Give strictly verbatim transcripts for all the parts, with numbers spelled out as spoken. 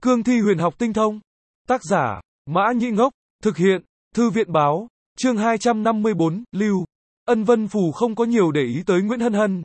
Cương thi huyền học tinh thông. Tác giả, Mã Nhĩ Ngốc. Thực hiện, Thư viện báo. Chương hai trăm năm mươi bốn, Lưu. Ân Vân Phù không có nhiều để ý tới Nguyễn Hân Hân.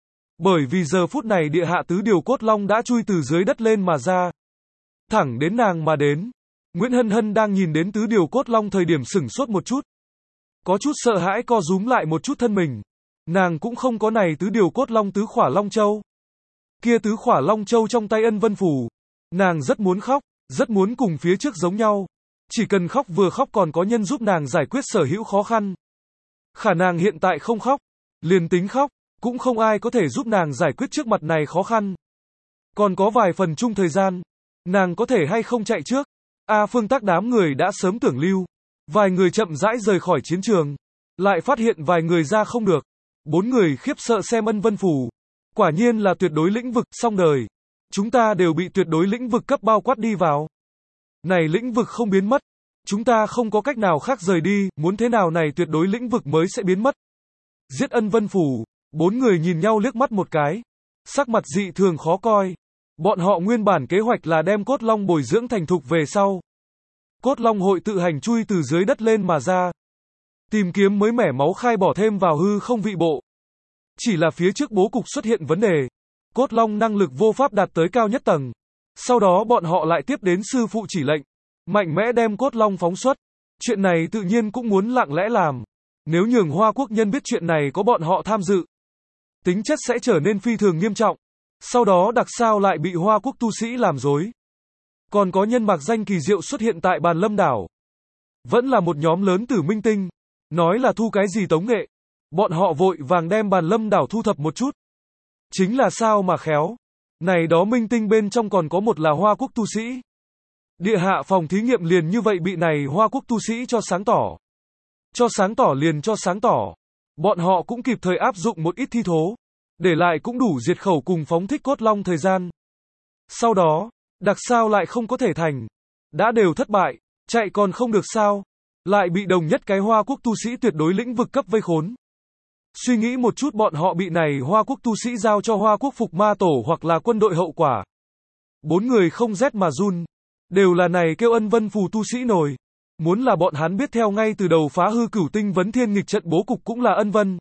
Bởi vì giờ phút này địa hạ tứ điều cốt long đã chui từ dưới đất lên mà ra. Thẳng đến nàng mà đến. Nguyễn Hân Hân đang nhìn đến tứ điều cốt long thời điểm sửng sốt một chút. Có chút sợ hãi co rúm lại một chút thân mình. Nàng cũng không có này tứ điều cốt long tứ khỏa long châu. Kia tứ khỏa long châu trong tay Ân Vân Phù. Nàng rất muốn khóc, rất muốn cùng phía trước giống nhau. Chỉ cần khóc vừa khóc còn có nhân giúp nàng giải quyết sở hữu khó khăn. Khả nàng hiện tại không khóc, liền tính khóc, cũng không ai có thể giúp nàng giải quyết trước mặt này khó khăn. Còn có vài phần chung thời gian, nàng có thể hay không chạy trước. A Phương Tác đám người đã sớm tưởng lưu. Vài người chậm rãi rời khỏi chiến trường, lại phát hiện vài người ra không được. Bốn người khiếp sợ xem Ân Vân Phù. Quả nhiên là tuyệt đối lĩnh vực, xong đời. Chúng ta đều bị tuyệt đối lĩnh vực cấp bao quát đi vào. Này lĩnh vực không biến mất. Chúng ta không có cách nào khác rời đi, muốn thế nào này tuyệt đối lĩnh vực mới sẽ biến mất. Giết Ân Vân Phù. Bốn người nhìn nhau liếc mắt một cái. Sắc mặt dị thường khó coi. Bọn họ nguyên bản kế hoạch là đem cốt long bồi dưỡng thành thục về sau. Cốt long hội tự hành chui từ dưới đất lên mà ra. Tìm kiếm mới mẻ máu khai bỏ thêm vào hư không vị bộ. Chỉ là phía trước bố cục xuất hiện vấn đề. Cốt long năng lực vô pháp đạt tới cao nhất tầng. Sau đó bọn họ lại tiếp đến sư phụ chỉ lệnh. Mạnh mẽ đem cốt long phóng xuất. Chuyện này tự nhiên cũng muốn lặng lẽ làm. Nếu nhường Hoa Quốc nhân biết chuyện này có bọn họ tham dự, tính chất sẽ trở nên phi thường nghiêm trọng. Sau đó đặc sao lại bị Hoa Quốc tu sĩ làm dối. Còn có nhân mạc danh kỳ diệu xuất hiện tại Bàn Lâm đảo. Vẫn là một nhóm lớn tử minh tinh. Nói là thu cái gì tống nghệ. Bọn họ vội vàng đem Bàn Lâm đảo thu thập một chút. Chính là sao mà khéo. Này đó minh tinh bên trong còn có một là Hoa Quốc tu sĩ. Địa hạ phòng thí nghiệm liền như vậy bị này Hoa Quốc tu sĩ cho sáng tỏ. Cho sáng tỏ liền cho sáng tỏ. Bọn họ cũng kịp thời áp dụng một ít thi thố. Để lại cũng đủ diệt khẩu cùng phóng thích cốt long thời gian. Sau đó, đặc sao lại không có thể thành. Đã đều thất bại, chạy còn không được sao. Lại bị đồng nhất cái Hoa Quốc tu sĩ tuyệt đối lĩnh vực cấp vây khốn. Suy nghĩ một chút bọn họ bị này Hoa Quốc tu sĩ giao cho Hoa Quốc phục ma tổ hoặc là quân đội hậu quả. Bốn người không rét mà run. Đều là này kêu Ân Vân Phù tu sĩ nổi. Muốn là bọn hắn biết theo ngay từ đầu phá hư cửu tinh vấn thiên nghịch trận bố cục cũng là Ân Vân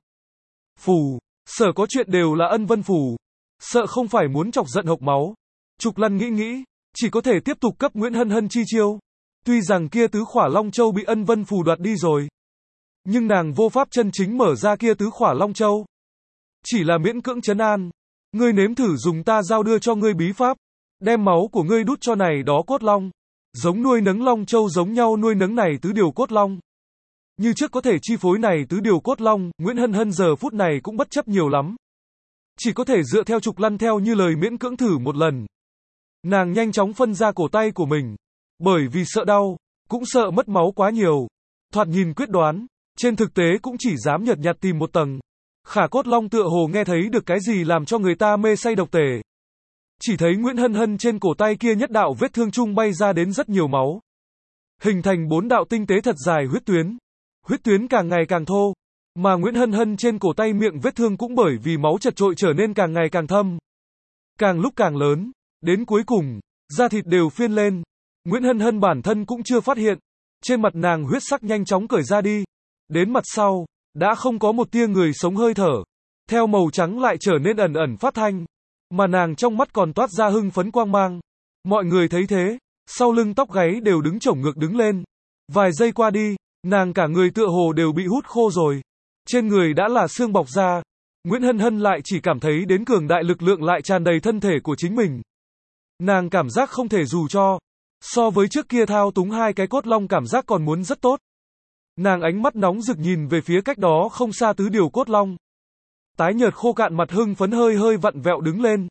Phù. Sở có chuyện đều là Ân Vân Phù. Sợ không phải muốn chọc giận hộc máu. Trục Lân nghĩ nghĩ, chỉ có thể tiếp tục cấp Nguyễn Hân Hân chi chiêu. Tuy rằng kia tứ khỏa Long Châu bị Ân Vân Phù đoạt đi rồi. Nhưng nàng vô pháp chân chính mở ra kia tứ khỏa Long Châu. Chỉ là miễn cưỡng trấn an. Ngươi nếm thử dùng ta giao đưa cho ngươi bí pháp. Đem máu của ngươi đút cho này đó cốt long. Giống nuôi nấng Long Châu giống nhau nuôi nấng này tứ điều cốt long. Như trước có thể chi phối này tứ điều cốt long, Nguyễn Hân Hân giờ phút này cũng bất chấp nhiều lắm. Chỉ có thể dựa theo Trục Lân theo như lời miễn cưỡng thử một lần. Nàng nhanh chóng phân ra cổ tay của mình. Bởi vì sợ đau, cũng sợ mất máu quá nhiều. Thoạt nhìn quyết đoán, trên thực tế cũng chỉ dám nhợt nhạt tìm một tầng. Khả cốt long tựa hồ nghe thấy được cái gì làm cho người ta mê say độc tể. Chỉ thấy Nguyễn Hân Hân trên cổ tay kia nhất đạo vết thương chung bay ra đến rất nhiều máu. Hình thành bốn đạo tinh tế thật dài huyết tuyến. Huyết tuyến càng ngày càng thô. Mà Nguyễn Hân Hân trên cổ tay miệng vết thương cũng bởi vì máu chật trội trở nên càng ngày càng thâm. Càng lúc càng lớn. Đến cuối cùng, da thịt đều phiên lên. Nguyễn Hân Hân bản thân cũng chưa phát hiện. Trên mặt nàng huyết sắc nhanh chóng cởi ra đi. Đến mặt sau, đã không có một tia người sống hơi thở. Theo màu trắng lại trở nên ẩn ẩn phát thanh. Mà nàng trong mắt còn toát ra hưng phấn quang mang. Mọi người thấy thế, sau lưng tóc gáy đều đứng chổng ngược đứng lên. Vài giây qua đi, nàng cả người tựa hồ đều bị hút khô rồi. Trên người đã là xương bọc da. Nguyễn Hân Hân lại chỉ cảm thấy đến cường đại lực lượng lại tràn đầy thân thể của chính mình. Nàng cảm giác không thể dù cho. So với trước kia thao túng hai cái cốt long cảm giác còn muốn rất tốt. Nàng ánh mắt nóng rực nhìn về phía cách đó không xa tứ điều cốt long. Tái nhợt khô cạn mặt hưng phấn hơi hơi vặn vẹo đứng lên.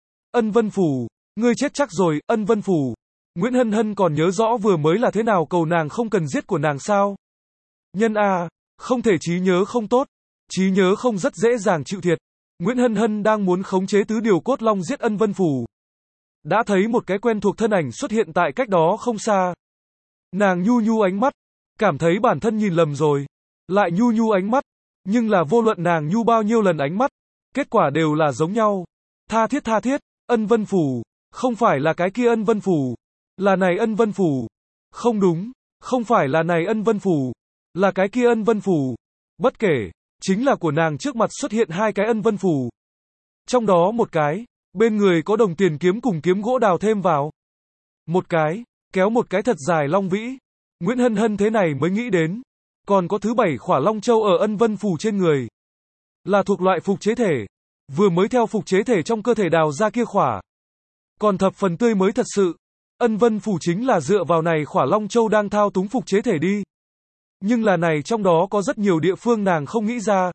Ân Vân Phù, ngươi chết chắc rồi, Ân Vân Phù. Nguyễn Hân Hân còn nhớ rõ vừa mới là thế nào cầu nàng không cần giết của nàng sao. Nhân a, không thể trí nhớ không tốt. Trí nhớ không rất dễ dàng chịu thiệt. Nguyễn Hân Hân đang muốn khống chế tứ điều cốt long giết Ân Vân Phù. Đã thấy một cái quen thuộc thân ảnh xuất hiện tại cách đó không xa. Nàng nhu nhu ánh mắt. Cảm thấy bản thân nhìn lầm rồi. Lại nhu nhu ánh mắt. Nhưng là vô luận nàng nhu bao nhiêu lần ánh mắt. Kết quả đều là giống nhau. Tha thiết tha thiết, Ân Vân Phù. Không phải là cái kia Ân Vân Phù. Là này ân vân phù. Không đúng, không phải là này ân vân phù, là cái kia ân vân phù. Bất kể, chính là của nàng trước mặt xuất hiện hai cái ân vân phù. Trong đó một cái, bên người có đồng tiền kiếm cùng kiếm gỗ đào thêm vào. Một cái, kéo một cái thật dài long vĩ. Nguyễn Hân Hân thế này mới nghĩ đến. Còn có thứ bảy khỏa long châu ở ân vân phù trên người. Là thuộc loại phục chế thể. Vừa mới theo phục chế thể trong cơ thể đào ra kia khỏa. Còn thập phần tươi mới thật sự. Ân vân phù chính là dựa vào này khỏa long châu đang thao túng phục chế thể đi. Nhưng là này trong đó có rất nhiều địa phương nàng không nghĩ ra.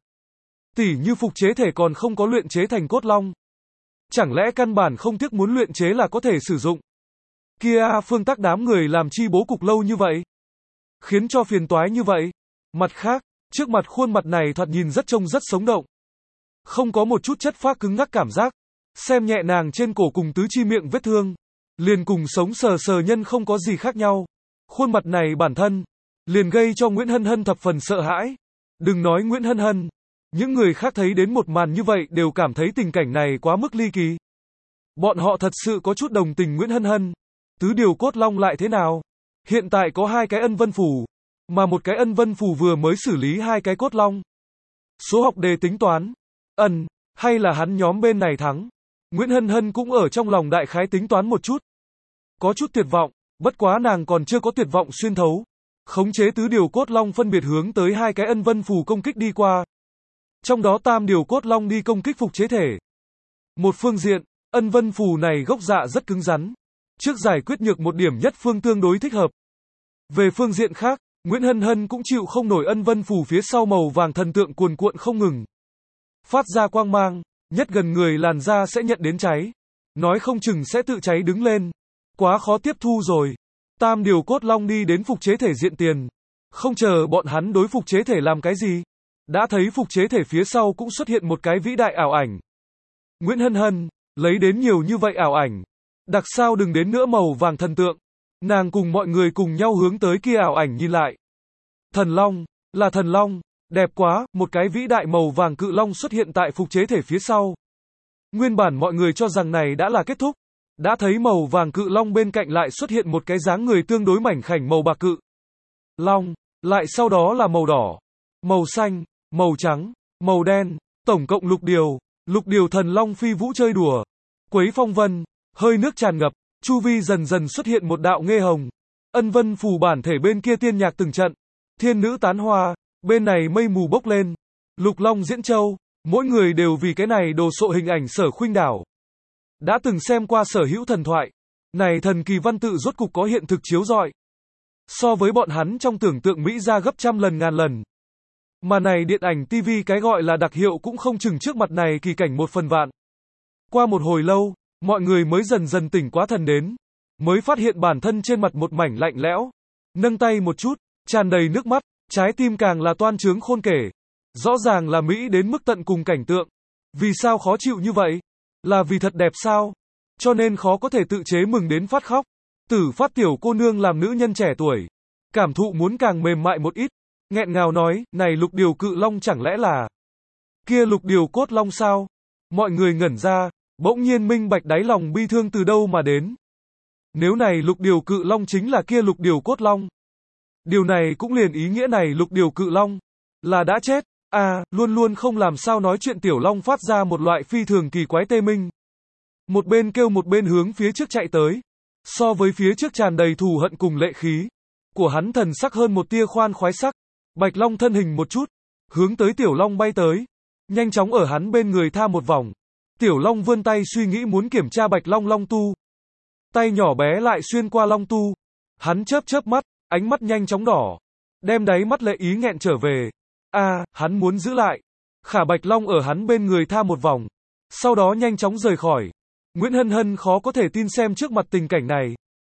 Tỉ như phục chế thể còn không có luyện chế thành cốt long. Chẳng lẽ căn bản không tiếc muốn luyện chế là có thể sử dụng. Kia a Phương Tắc đám người làm chi bố cục lâu như vậy. Khiến cho phiền toái như vậy. Mặt khác, trước mặt khuôn mặt này thoạt nhìn rất trông rất sống động. Không có một chút chất phác cứng ngắc cảm giác. Xem nhẹ nàng trên cổ cùng tứ chi miệng vết thương. Liền cùng sống sờ sờ nhân không có gì khác nhau. Khuôn mặt này bản thân liền gây cho Nguyễn Hân Hân thập phần sợ hãi. Đừng nói Nguyễn Hân Hân. Những người khác thấy đến một màn như vậy đều cảm thấy tình cảnh này quá mức ly kỳ. Bọn họ thật sự có chút đồng tình Nguyễn Hân Hân. Tứ điều cốt long lại thế nào? Hiện tại có hai cái ân vân phù. Mà một cái ân vân phù vừa mới xử lý hai cái cốt long. Số học đề tính toán. Ân, hay là hắn nhóm bên này thắng? Nguyễn Hân Hân cũng ở trong lòng đại khái tính toán một chút. Có chút tuyệt vọng, bất quá nàng còn chưa có tuyệt vọng xuyên thấu. Khống chế tứ điều cốt long phân biệt hướng tới hai cái ân vân phù công kích đi qua. Trong đó tam điều cốt long đi công kích phục chế thể. Một phương diện, ân vân phù này gốc dạ rất cứng rắn. Trước giải quyết nhược một điểm nhất phương tương đối thích hợp. Về phương diện khác, Nguyễn Hân Hân cũng chịu không nổi ân vân phù phía sau màu vàng thần tượng cuồn cuộn không ngừng. Phát ra quang mang, nhất gần người làn da sẽ nhận đến cháy. Nói không chừng sẽ tự cháy đứng lên. Quá khó tiếp thu rồi. Tam điều cốt long đi đến phục chế thể diện tiền. Không chờ bọn hắn đối phục chế thể làm cái gì. Đã thấy phục chế thể phía sau cũng xuất hiện một cái vĩ đại ảo ảnh. Nguyễn Hân Hân, lấy đến nhiều như vậy ảo ảnh. Đặc sao đừng đến nữa màu vàng thần tượng. Nàng cùng mọi người cùng nhau hướng tới kia ảo ảnh nhìn lại. Thần long, là thần long, đẹp quá, một cái vĩ đại màu vàng cự long xuất hiện tại phục chế thể phía sau. Nguyên bản mọi người cho rằng này đã là kết thúc. Đã thấy màu vàng cự long bên cạnh lại xuất hiện một cái dáng người tương đối mảnh khảnh màu bạc cự long, lại sau đó là màu đỏ, màu xanh, màu trắng, màu đen, tổng cộng lục điều, lục điều thần long phi vũ chơi đùa, quấy phong vân, hơi nước tràn ngập, chu vi dần dần xuất hiện một đạo nghê hồng. Ân vân phù bản thể bên kia tiên nhạc từng trận, thiên nữ tán hoa, bên này mây mù bốc lên, lục long diễn châu, mỗi người đều vì cái này đồ sộ hình ảnh sở khuynh đảo. Đã từng xem qua sở hữu thần thoại, này thần kỳ văn tự rốt cục có hiện thực chiếu rọi. So với bọn hắn trong tưởng tượng Mỹ ra gấp trăm lần ngàn lần. Mà này điện ảnh ti vi cái gọi là đặc hiệu cũng không chừng trước mặt này kỳ cảnh một phần vạn. Qua một hồi lâu, mọi người mới dần dần tỉnh quá thần đến. Mới phát hiện bản thân trên mặt một mảnh lạnh lẽo. Nâng tay một chút, tràn đầy nước mắt, trái tim càng là toan trướng khôn kể. Rõ ràng là Mỹ đến mức tận cùng cảnh tượng. Vì sao khó chịu như vậy? Là vì thật đẹp sao? Cho nên khó có thể tự chế mừng đến phát khóc. Tử Phát tiểu cô nương làm nữ nhân trẻ tuổi. Cảm thụ muốn càng mềm mại một ít. Nghẹn ngào nói, này lục điều cự long chẳng lẽ là kia lục điều cốt long sao? Mọi người ngẩn ra, bỗng nhiên minh bạch đáy lòng bi thương từ đâu mà đến. Nếu này lục điều cự long chính là kia lục điều cốt long. Điều này cũng liền ý nghĩa này lục điều cự long là đã chết. À, luôn luôn không làm sao nói chuyện tiểu long phát ra một loại phi thường kỳ quái tê minh. Một bên kêu một bên hướng phía trước chạy tới. So với phía trước tràn đầy thù hận cùng lệ khí của hắn thần sắc hơn một tia khoan khoái sắc. Bạch long thân hình một chút, hướng tới tiểu long bay tới. Nhanh chóng ở hắn bên người tha một vòng. Tiểu long vươn tay suy nghĩ muốn kiểm tra bạch long long tu. Tay nhỏ bé lại xuyên qua long tu. Hắn chớp chớp mắt, ánh mắt nhanh chóng đỏ. Đem đáy mắt lệ ý nghẹn trở về. À, hắn muốn giữ lại. Khả bạch long ở hắn bên người tha một vòng. Sau đó nhanh chóng rời khỏi. Nguyễn Hân Hân khó có thể tin xem trước mặt tình cảnh này.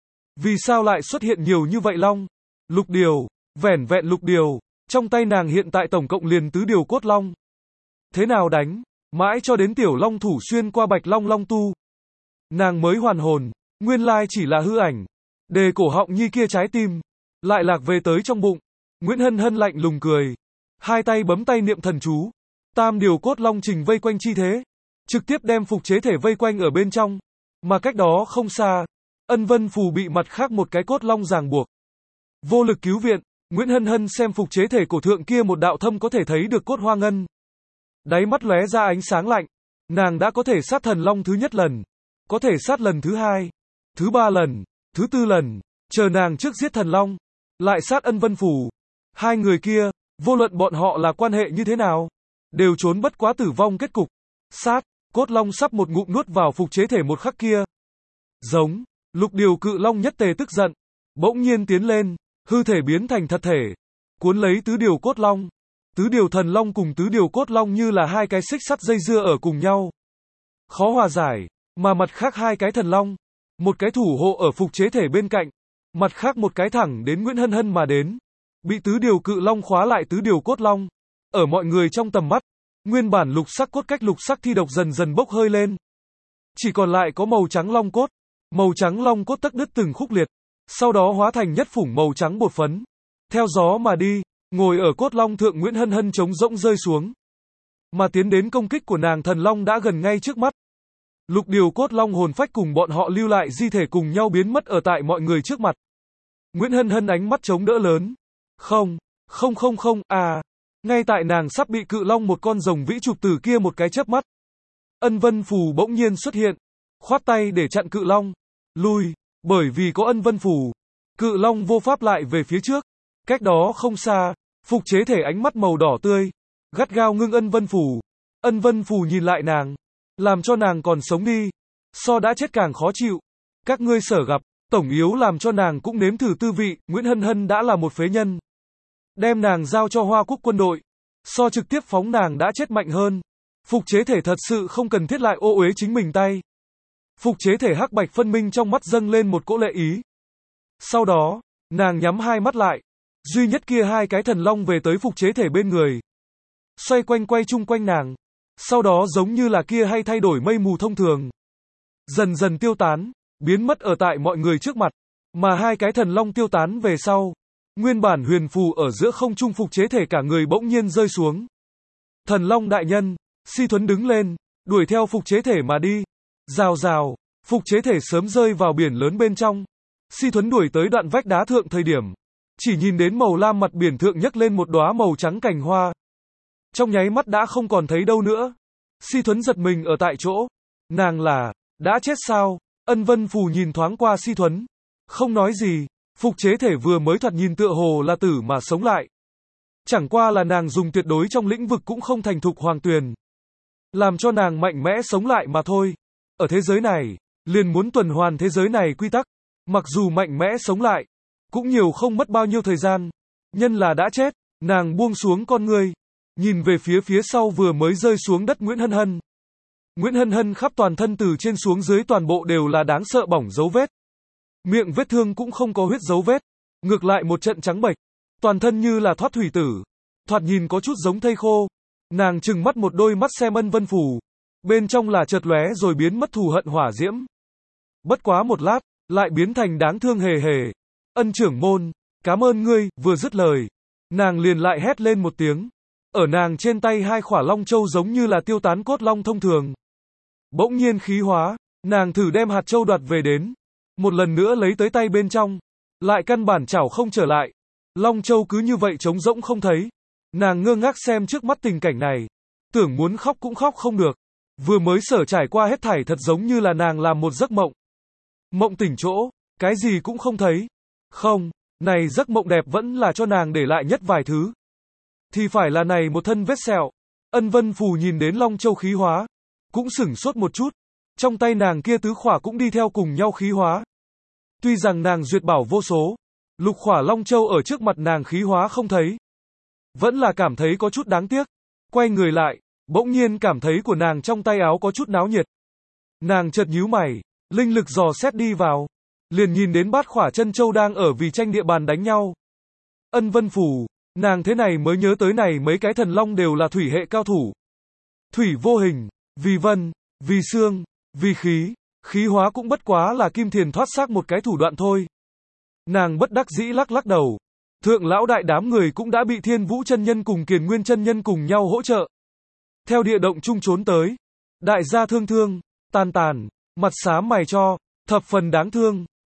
Vì sao lại xuất hiện nhiều như vậy long? Lục điều, vẻn vẹn lục điều. Trong tay nàng hiện tại tổng cộng liền tứ điều cốt long. Thế nào đánh? Mãi cho đến tiểu long thủ xuyên qua bạch long long tu. Nàng mới hoàn hồn. Nguyên lai chỉ là hư ảnh. Đề cổ họng nhi kia trái tim. Lại lạc về tới trong bụng. Nguyễn Hân Hân lạnh lùng cười. Hai tay bấm tay niệm thần chú. Tam điều cốt long trình vây quanh chi thế. Trực tiếp đem phục chế thể vây quanh ở bên trong. Mà cách đó không xa. Ân Vân Phù bị mặt khác một cái cốt long ràng buộc. Vô lực cứu viện, Nguyễn Hân Hân xem phục chế thể cổ thượng kia một đạo thâm có thể thấy được cốt hoa ngân. Đáy mắt lóe ra ánh sáng lạnh. Nàng đã có thể sát thần long thứ nhất lần. Có thể sát lần thứ hai. Thứ ba lần. Thứ tư lần. Chờ nàng trước giết thần long. Lại sát Ân Vân Phù. Hai người kia, vô luận bọn họ là quan hệ như thế nào, đều trốn bất quá tử vong kết cục. Sát, cốt long sắp một ngụm nuốt vào phục chế thể một khắc kia. Giống, Lục Điều Cự Long nhất tề tức giận. Bỗng nhiên tiến lên, hư thể biến thành thật thể. Cuốn lấy tứ điều cốt long. Tứ điều thần long cùng tứ điều cốt long như là hai cái xích sắt dây dưa ở cùng nhau. Khó hòa giải, mà mặt khác hai cái thần long. Một cái thủ hộ ở phục chế thể bên cạnh. Mặt khác một cái thẳng đến Nguyễn Hân Hân mà đến. Bị tứ điều cự long khóa lại tứ điều cốt long. Ở mọi người trong tầm mắt, nguyên bản lục sắc cốt cách lục sắc thi độc dần dần bốc hơi lên. Chỉ còn lại có màu trắng long cốt. Màu trắng long cốt tắc đứt từng khúc liệt. Sau đó hóa thành nhất phủng màu trắng bột phấn. Theo gió mà đi, ngồi ở cốt long thượng Nguyễn Hân Hân trống rỗng rơi xuống. Mà tiến đến công kích của nàng thần long đã gần ngay trước mắt. Lục điều cốt long hồn phách cùng bọn họ lưu lại di thể cùng nhau biến mất ở tại mọi người trước mặt. Nguyễn Hân Hân ánh mắt chống đỡ lớn. Không, không không không, à. Ngay tại nàng sắp bị cự long một con rồng vĩ chụp từ kia một cái chớp mắt. Ân Vân Phù bỗng nhiên xuất hiện. Khoát tay để chặn cự long. Lui, bởi vì có Ân Vân Phù. Cự long vô pháp lại về phía trước. Cách đó không xa, phục chế thể ánh mắt màu đỏ tươi. Gắt gao ngưng Ân Vân Phù. Ân Vân Phù nhìn lại nàng. Làm cho nàng còn sống đi. So đã chết càng khó chịu. Các ngươi sở gặp, tổng yếu làm cho nàng cũng nếm thử tư vị. Nguyễn Hân Hân đã là một phế nhân. Đem nàng giao cho Hoa Quốc quân đội. So trực tiếp phóng nàng đã chết mạnh hơn. Phục chế thể thật sự không cần thiết lại ô uế chính mình tay. Phục chế thể hắc bạch phân minh trong mắt dâng lên một cỗ lệ ý. Sau đó, nàng nhắm hai mắt lại. Duy nhất kia hai cái thần long về tới phục chế thể bên người. Xoay quanh quay chung quanh nàng. Sau đó giống như là kia hay thay đổi mây mù thông thường. Dần dần tiêu tán, biến mất ở tại mọi người trước mặt. Mà hai cái thần long tiêu tán về sau. Nguyên bản huyền phù ở giữa không trung phục chế thể cả người bỗng nhiên rơi xuống. Thần long đại nhân, Si Thuấn đứng lên, đuổi theo phục chế thể mà đi. Rào rào, phục chế thể sớm rơi vào biển lớn bên trong. Si Thuấn đuổi tới đoạn vách đá thượng thời điểm. Chỉ nhìn đến màu lam mặt biển thượng nhấc lên một đóa màu trắng cành hoa. Trong nháy mắt đã không còn thấy đâu nữa. Si Thuấn giật mình ở tại chỗ. Nàng là, đã chết sao? Ân Vân Phù nhìn thoáng qua Si Thuấn. Không nói gì, phục chế thể vừa mới thoạt nhìn tựa hồ là tử mà sống lại. Chẳng qua là nàng dùng tuyệt đối trong lĩnh vực cũng không thành thục hoàng tuyền. Làm cho nàng mạnh mẽ sống lại mà thôi. Ở thế giới này, liền muốn tuần hoàn thế giới này quy tắc. Mặc dù mạnh mẽ sống lại, cũng nhiều không mất bao nhiêu thời gian. Nhân là đã chết, nàng buông xuống con ngươi. Nhìn về phía phía sau vừa mới rơi xuống đất Nguyễn Hân Hân. Nguyễn Hân Hân khắp toàn thân từ trên xuống dưới toàn bộ đều là đáng sợ bỏng dấu vết. Miệng vết thương cũng không có huyết dấu vết. Ngược lại một trận trắng bệch. Toàn thân như là thoát thủy tử. Thoạt nhìn có chút giống thây khô. Nàng trừng mắt một đôi mắt xem Ân Vân Phù. Bên trong là chợt lóe rồi biến mất thù hận hỏa diễm. Bất quá một lát, lại biến thành đáng thương hề hề. Ân trưởng môn, cảm ơn ngươi, vừa dứt lời. Nàng liền lại hét lên một tiếng. Ở nàng trên tay hai khỏa long châu giống như là tiêu tán cốt long thông thường. Bỗng nhiên khí hóa, nàng thử đem hạt châu đoạt về đến. Một lần nữa lấy tới tay bên trong. Lại căn bản chảo không trở lại. Long châu cứ như vậy trống rỗng không thấy. Nàng ngơ ngác xem trước mắt tình cảnh này. Tưởng muốn khóc cũng khóc không được. Vừa mới sở trải qua hết thảy thật giống như là nàng làm một giấc mộng. Mộng tỉnh chỗ, cái gì cũng không thấy. Không, này giấc mộng đẹp vẫn là cho nàng để lại nhất vài thứ. Thì phải là này một thân vết sẹo. Ân Vân Phù nhìn đến long châu khí hóa. Cũng sửng sốt một chút. Trong tay nàng kia tứ khỏa cũng đi theo cùng nhau khí hóa. Tuy rằng nàng duyệt bảo vô số. Lục khỏa long châu ở trước mặt nàng khí hóa không thấy. Vẫn là cảm thấy có chút đáng tiếc. Quay người lại, bỗng nhiên cảm thấy của nàng trong tay áo có chút náo nhiệt. Nàng chợt nhíu mày, linh lực dò xét đi vào. Liền nhìn đến bát khỏa chân châu đang ở vì tranh địa bàn đánh nhau. Ân Vân Phù, nàng thế này mới nhớ tới này mấy cái thần long đều là thủy hệ cao thủ. Thủy vô hình, vì vân, vì xương, vì khí, khí hóa cũng bất quá là kim thiền thoát xác một cái thủ đoạn thôi. Nàng bất đắc dĩ lắc lắc đầu. Thượng lão đại đám người cũng đã bị Thiên Vũ chân nhân cùng Kiền Nguyên chân nhân cùng nhau hỗ trợ. Theo địa động chung trốn tới. Đại gia thương thương, tàn tàn, mặt xám mày cho, thập phần đáng thương.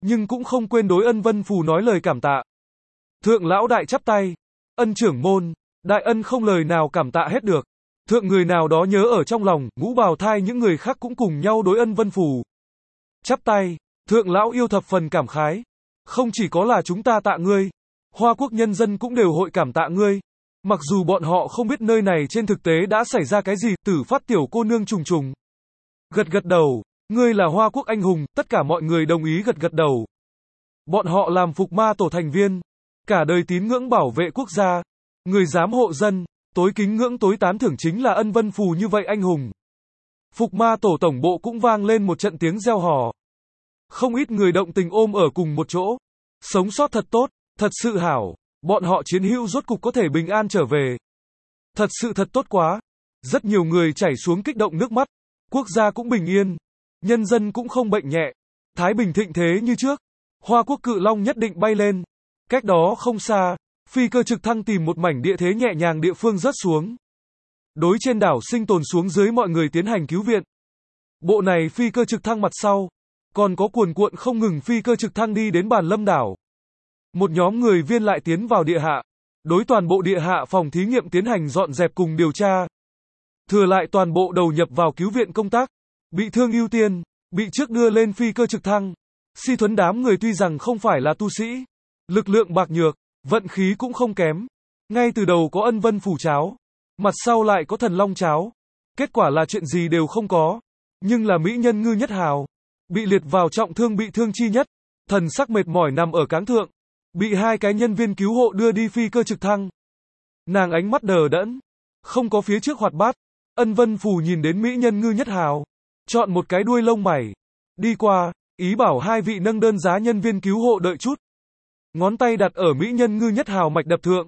nhưng cũng không quên đối Ân Vân Phù nói lời cảm tạ. Thượng lão đại chắp tay, ân trưởng môn, đại ân không lời nào cảm tạ hết được. Thượng người nào đó nhớ ở trong lòng, Ngũ Bào Thai những người khác cũng cùng nhau đối Ân Vân Phù. Chắp tay, thượng lão yêu thập phần cảm khái. Không chỉ có là chúng ta tạ ngươi, Hoa Quốc nhân dân cũng đều hội cảm tạ ngươi. Mặc dù bọn họ không biết nơi này trên thực tế đã xảy ra cái gì, Tử Phát tiểu cô nương trùng trùng. Gật gật đầu, ngươi là Hoa Quốc anh hùng, tất cả mọi người đồng ý gật gật đầu. Bọn họ làm Phục Ma Tổ thành viên, cả đời tín ngưỡng bảo vệ quốc gia, người giám hộ dân, tối kính ngưỡng tối tán thưởng chính là Ân Vân Phù như vậy anh hùng. Phục Ma Tổ tổng bộ cũng vang lên một trận tiếng reo hò. Không ít người động tình ôm ở cùng một chỗ. Sống sót thật tốt, thật sự hảo, bọn họ chiến hữu rốt cục có thể bình an trở về. Thật sự thật tốt quá. Rất nhiều người chảy xuống kích động nước mắt. Quốc gia cũng bình yên, nhân dân cũng không bệnh nhẹ. Thái bình thịnh thế như trước. Hoa Quốc cự long nhất định bay lên. Cách đó không xa, phi cơ trực thăng tìm một mảnh địa thế nhẹ nhàng địa phương rớt xuống. Đối trên đảo sinh tồn xuống dưới mọi người tiến hành cứu viện. Bộ này phi cơ trực thăng mặt sau, còn có cuồn cuộn không ngừng phi cơ trực thăng đi đến Bàn Lâm đảo. Một nhóm người viên lại tiến vào địa hạ, đối toàn bộ địa hạ phòng thí nghiệm tiến hành dọn dẹp cùng điều tra. Thừa lại toàn bộ đầu nhập vào cứu viện công tác, bị thương ưu tiên, bị trước đưa lên phi cơ trực thăng. Si Thuấn đám người tuy rằng không phải là tu sĩ, lực lượng bạc nhược, vận khí cũng không kém. Ngay từ đầu có Ân Vân Phù cháo, mặt sau lại có Thần Long cháo. Kết quả là chuyện gì đều không có. Nhưng là mỹ nhân Ngư Nhất Hào, bị liệt vào trọng thương bị thương chi nhất, thần sắc mệt mỏi nằm ở cáng thượng, bị hai cái nhân viên cứu hộ đưa đi phi cơ trực thăng. Nàng ánh mắt đờ đẫn, không có phía trước hoạt bát. Ân Vân Phù nhìn đến mỹ nhân Ngư Nhất Hào, chọn một cái đuôi lông mày, đi qua, ý bảo hai vị nâng đơn giá nhân viên cứu hộ đợi chút. Ngón tay đặt ở mỹ nhân Ngư Nhất Hào mạch đập thượng.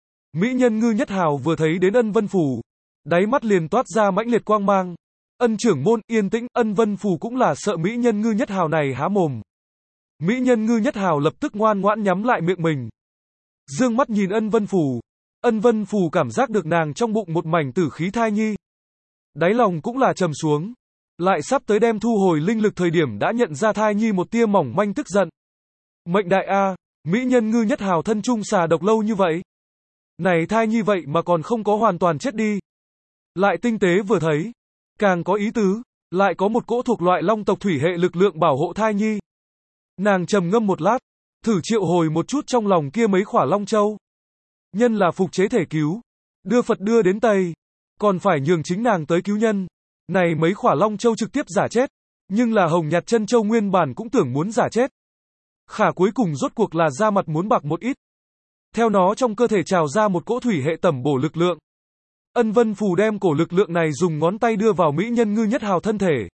Mỹ nhân Ngư Nhất Hào vừa thấy đến Ân Vân Phù, đáy mắt liền toát ra mãnh liệt quang mang. Ân trưởng môn, yên tĩnh. Ân Vân Phù cũng là sợ mỹ nhân Ngư Nhất Hào này há mồm. Mỹ nhân Ngư Nhất Hào lập tức ngoan ngoãn nhắm lại miệng mình, dương mắt nhìn Ân Vân Phù. Ân Vân Phù cảm giác được nàng trong bụng một mảnh tử khí thai nhi, đáy lòng cũng là trầm xuống. Lại sắp tới đem thu hồi linh lực thời điểm đã nhận ra thai nhi một tia mỏng manh tức giận. Mệnh đại a, mỹ nhân Ngư Nhất Hào thân chung xà độc lâu như vậy, này thai nhi vậy mà còn không có hoàn toàn chết đi. Lại tinh tế vừa thấy, càng có ý tứ, lại có một cỗ thuộc loại long tộc thủy hệ lực lượng bảo hộ thai nhi. Nàng trầm ngâm một lát, thử triệu hồi một chút trong lòng kia mấy khỏa long châu. Nhân là phục chế thể cứu, đưa Phật đưa đến Tây, còn phải nhường chính nàng tới cứu nhân. Này mấy khỏa long châu trực tiếp giả chết, nhưng là Hồng Nhạt Chân Châu nguyên bản cũng tưởng muốn giả chết. Khả cuối cùng rốt cuộc là da mặt muốn bạc một ít. Theo nó trong cơ thể trào ra một cỗ thủy hệ tẩm bổ lực lượng. Ân Vân Phù đem cổ lực lượng này dùng ngón tay đưa vào mỹ nhân Ngư Nhất Hào thân thể.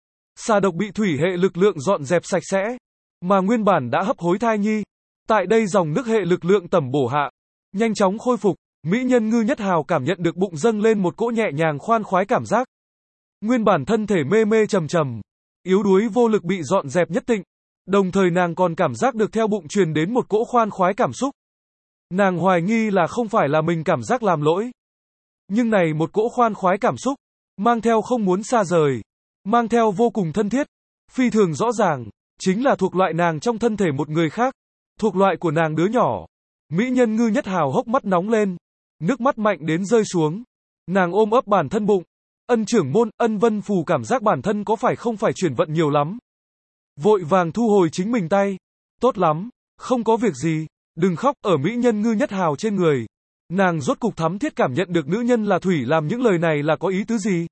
Xà độc bị thủy hệ lực lượng dọn dẹp sạch sẽ, mà nguyên bản đã hấp hối thai nhi, tại đây dòng nước hệ lực lượng tẩm bổ hạ, nhanh chóng khôi phục. Mỹ nhân Ngư Nhất Hào cảm nhận được bụng dâng lên một cỗ nhẹ nhàng khoan khoái cảm giác. Nguyên bản thân thể mê mê trầm trầm, yếu đuối vô lực bị dọn dẹp nhất tịnh, đồng thời nàng còn cảm giác được theo bụng truyền đến một cỗ khoan khoái cảm xúc. Nàng hoài nghi là không phải là mình cảm giác làm lỗi. Nhưng này một cỗ khoan khoái cảm xúc, mang theo không muốn xa rời, mang theo vô cùng thân thiết, phi thường rõ ràng, chính là thuộc loại nàng trong thân thể một người khác, thuộc loại của nàng đứa nhỏ. Mỹ nhân Ngư Nhất Hào hốc mắt nóng lên, nước mắt mạnh đến rơi xuống. Nàng ôm ấp bản thân bụng. Ân trưởng môn, Ân Vân Phù cảm giác bản thân có phải không phải chuyển vận nhiều lắm. Vội vàng thu hồi chính mình tay. Tốt lắm, không có việc gì, đừng khóc. Ở mỹ nhân Ngư Nhất Hào trên người, nàng rốt cục thắm thiết cảm nhận được nữ nhân là thủy làm những lời này là có ý tứ gì.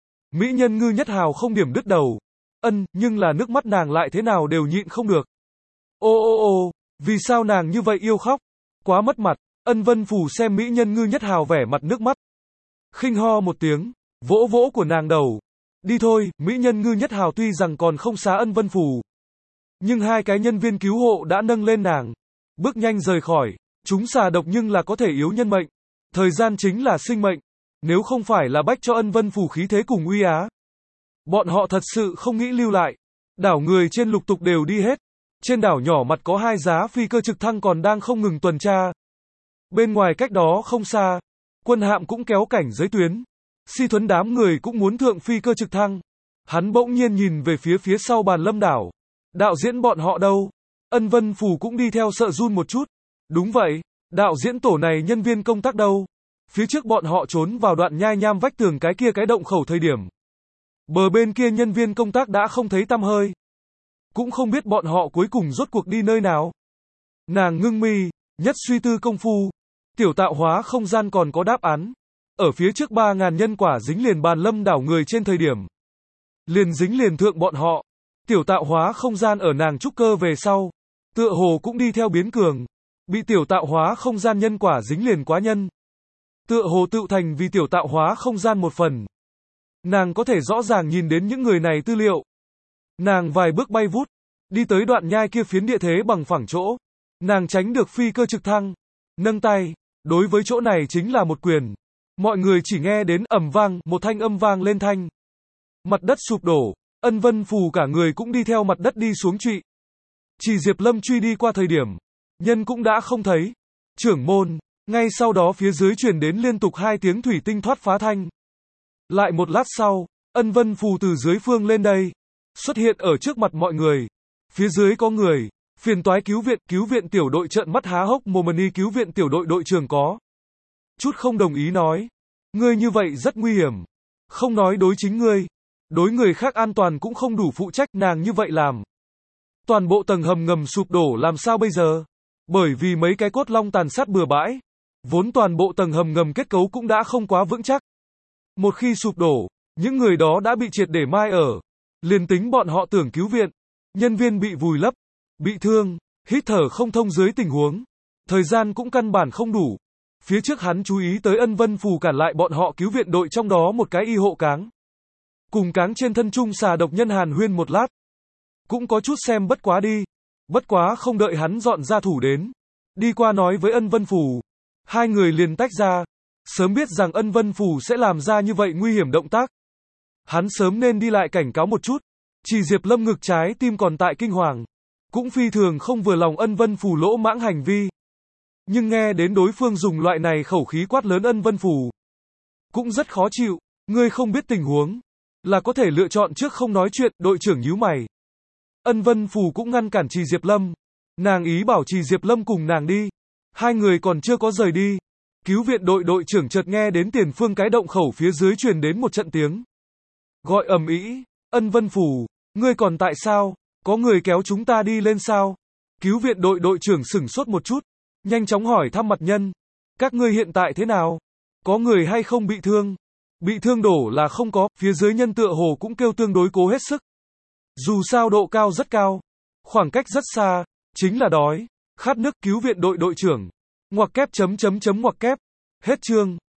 Mỹ nhân Ngư Nhất Hào không điểm đứt đầu. Ân, nhưng là nước mắt nàng lại thế nào đều nhịn không được. Ô ô ô, vì sao nàng như vậy yêu khóc? Quá mất mặt. Ân Vân Phù xem mỹ nhân Ngư Nhất Hào vẻ mặt nước mắt, khinh ho một tiếng, vỗ vỗ của nàng đầu. Đi thôi. Mỹ nhân Ngư Nhất Hào tuy rằng còn không xá Ân Vân Phù, nhưng hai cái nhân viên cứu hộ đã nâng lên nàng, bước nhanh rời khỏi. Chúng xà độc nhưng là có thể yếu nhân mệnh, thời gian chính là sinh mệnh. Nếu không phải là bách cho Ân Vân Phù khí thế cùng uy á, bọn họ thật sự không nghĩ lưu lại. Đảo người trên lục tục đều đi hết. Trên đảo nhỏ mặt có hai giá phi cơ trực thăng còn đang không ngừng tuần tra. Bên ngoài cách đó không xa, quân hạm cũng kéo cảnh giới tuyến. Si Thuấn đám người cũng muốn thượng phi cơ trực thăng. Hắn bỗng nhiên nhìn về phía phía sau Bàn Lâm đảo. Đạo diễn bọn họ đâu? Ân Vân Phù cũng đi theo sợ run một chút. Đúng vậy, đạo diễn tổ này nhân viên công tác đâu? Phía trước bọn họ trốn vào đoạn nhai nham vách tường cái kia cái động khẩu thời điểm. Bờ bên kia nhân viên công tác đã không thấy tăm hơi. Cũng không biết bọn họ cuối cùng rốt cuộc đi nơi nào. Nàng ngưng mi, nhất suy tư công phu. Tiểu tạo hóa không gian còn có đáp án. Ở phía trước ba ngàn nhân quả dính liền bàn lâm đảo người trên thời điểm. Liền dính liền thượng bọn họ. Tiểu tạo hóa không gian ở nàng trúc cơ về sau. Tựa hồ cũng đi theo biến cường. Bị tiểu tạo hóa không gian nhân quả dính liền quá nhân. Tựa hồ tự thành vì tiểu tạo hóa không gian một phần. Nàng có thể rõ ràng nhìn đến những người này tư liệu. Nàng vài bước bay vút. Đi tới đoạn nhai kia phiến địa thế bằng phẳng chỗ. Nàng tránh được phi cơ trực thăng. Nâng tay. Đối với chỗ này chính là một quyền. Mọi người chỉ nghe đến ầm vang, một thanh âm vang lên thanh. Mặt đất sụp đổ. Ân Vân Phù cả người cũng đi theo mặt đất đi xuống trụy. Chỉ Diệp Lâm truy đi qua thời điểm. Nhân cũng đã không thấy. Trưởng môn. Ngay sau đó phía dưới truyền đến liên tục hai tiếng thủy tinh thoát phá thanh. Lại một lát sau, Ân Vân Phù từ dưới phương lên đây. Xuất hiện ở trước mặt mọi người. Phía dưới có người. Phiền toái cứu viện, cứu viện tiểu đội trợn mắt há hốc mồm đi cứu viện tiểu đội đội trưởng có. Chút không đồng ý nói. Ngươi như vậy rất nguy hiểm. Không nói đối chính ngươi. Đối người khác an toàn cũng không đủ phụ trách nàng như vậy làm. Toàn bộ tầng hầm ngầm sụp đổ làm sao bây giờ? Bởi vì mấy cái cốt long tàn sát bừa bãi. Vốn toàn bộ tầng hầm ngầm kết cấu cũng đã không quá vững chắc. Một khi sụp đổ, những người đó đã bị triệt để mai ở. Liền tính bọn họ tưởng cứu viện. Nhân viên bị vùi lấp. Bị thương, hít thở không thông dưới tình huống. Thời gian cũng căn bản không đủ. Phía trước hắn chú ý tới Ân Vân Phù cản lại bọn họ cứu viện đội trong đó một cái y hộ cáng. Cùng cáng trên thân trung xà độc nhân hàn huyên một lát. Cũng có chút xem bất quá đi. Bất quá không đợi hắn dọn ra thủ đến. Đi qua nói với Ân Vân Phù. Hai người liền tách ra. Sớm biết rằng Ân Vân Phù sẽ làm ra như vậy nguy hiểm động tác. Hắn sớm nên đi lại cảnh cáo một chút. Chỉ Diệp Lâm ngực trái tim còn tại kinh hoàng. Cũng phi thường không vừa lòng Ân Vân Phù lỗ mãng hành vi. Nhưng nghe đến đối phương dùng loại này khẩu khí quát lớn Ân Vân Phù. Cũng rất khó chịu. Ngươi không biết tình huống. Là có thể lựa chọn trước không nói chuyện, đội trưởng nhíu mày. Ân Vân Phù cũng ngăn cản Trì Diệp Lâm. Nàng ý bảo Trì Diệp Lâm cùng nàng đi. Hai người còn chưa có rời đi. Cứu viện đội đội trưởng chợt nghe đến tiền phương cái động khẩu phía dưới truyền đến một trận tiếng. Gọi ầm ĩ. Ân Vân Phù, ngươi còn tại sao? Có người kéo chúng ta đi lên sao? Cứu viện đội đội trưởng sửng sốt một chút. Nhanh chóng hỏi thăm mặt nhân. Các ngươi hiện tại thế nào? Có người hay không bị thương? Bị thương đổ là không có, phía dưới nhân tựa hồ cũng kêu tương đối cố hết sức. Dù sao độ cao rất cao. Khoảng cách rất xa. Chính là đói. Khát nước cứu viện đội đội trưởng. Ngoặc kép chấm chấm chấm ngoặc kép. Hết chương.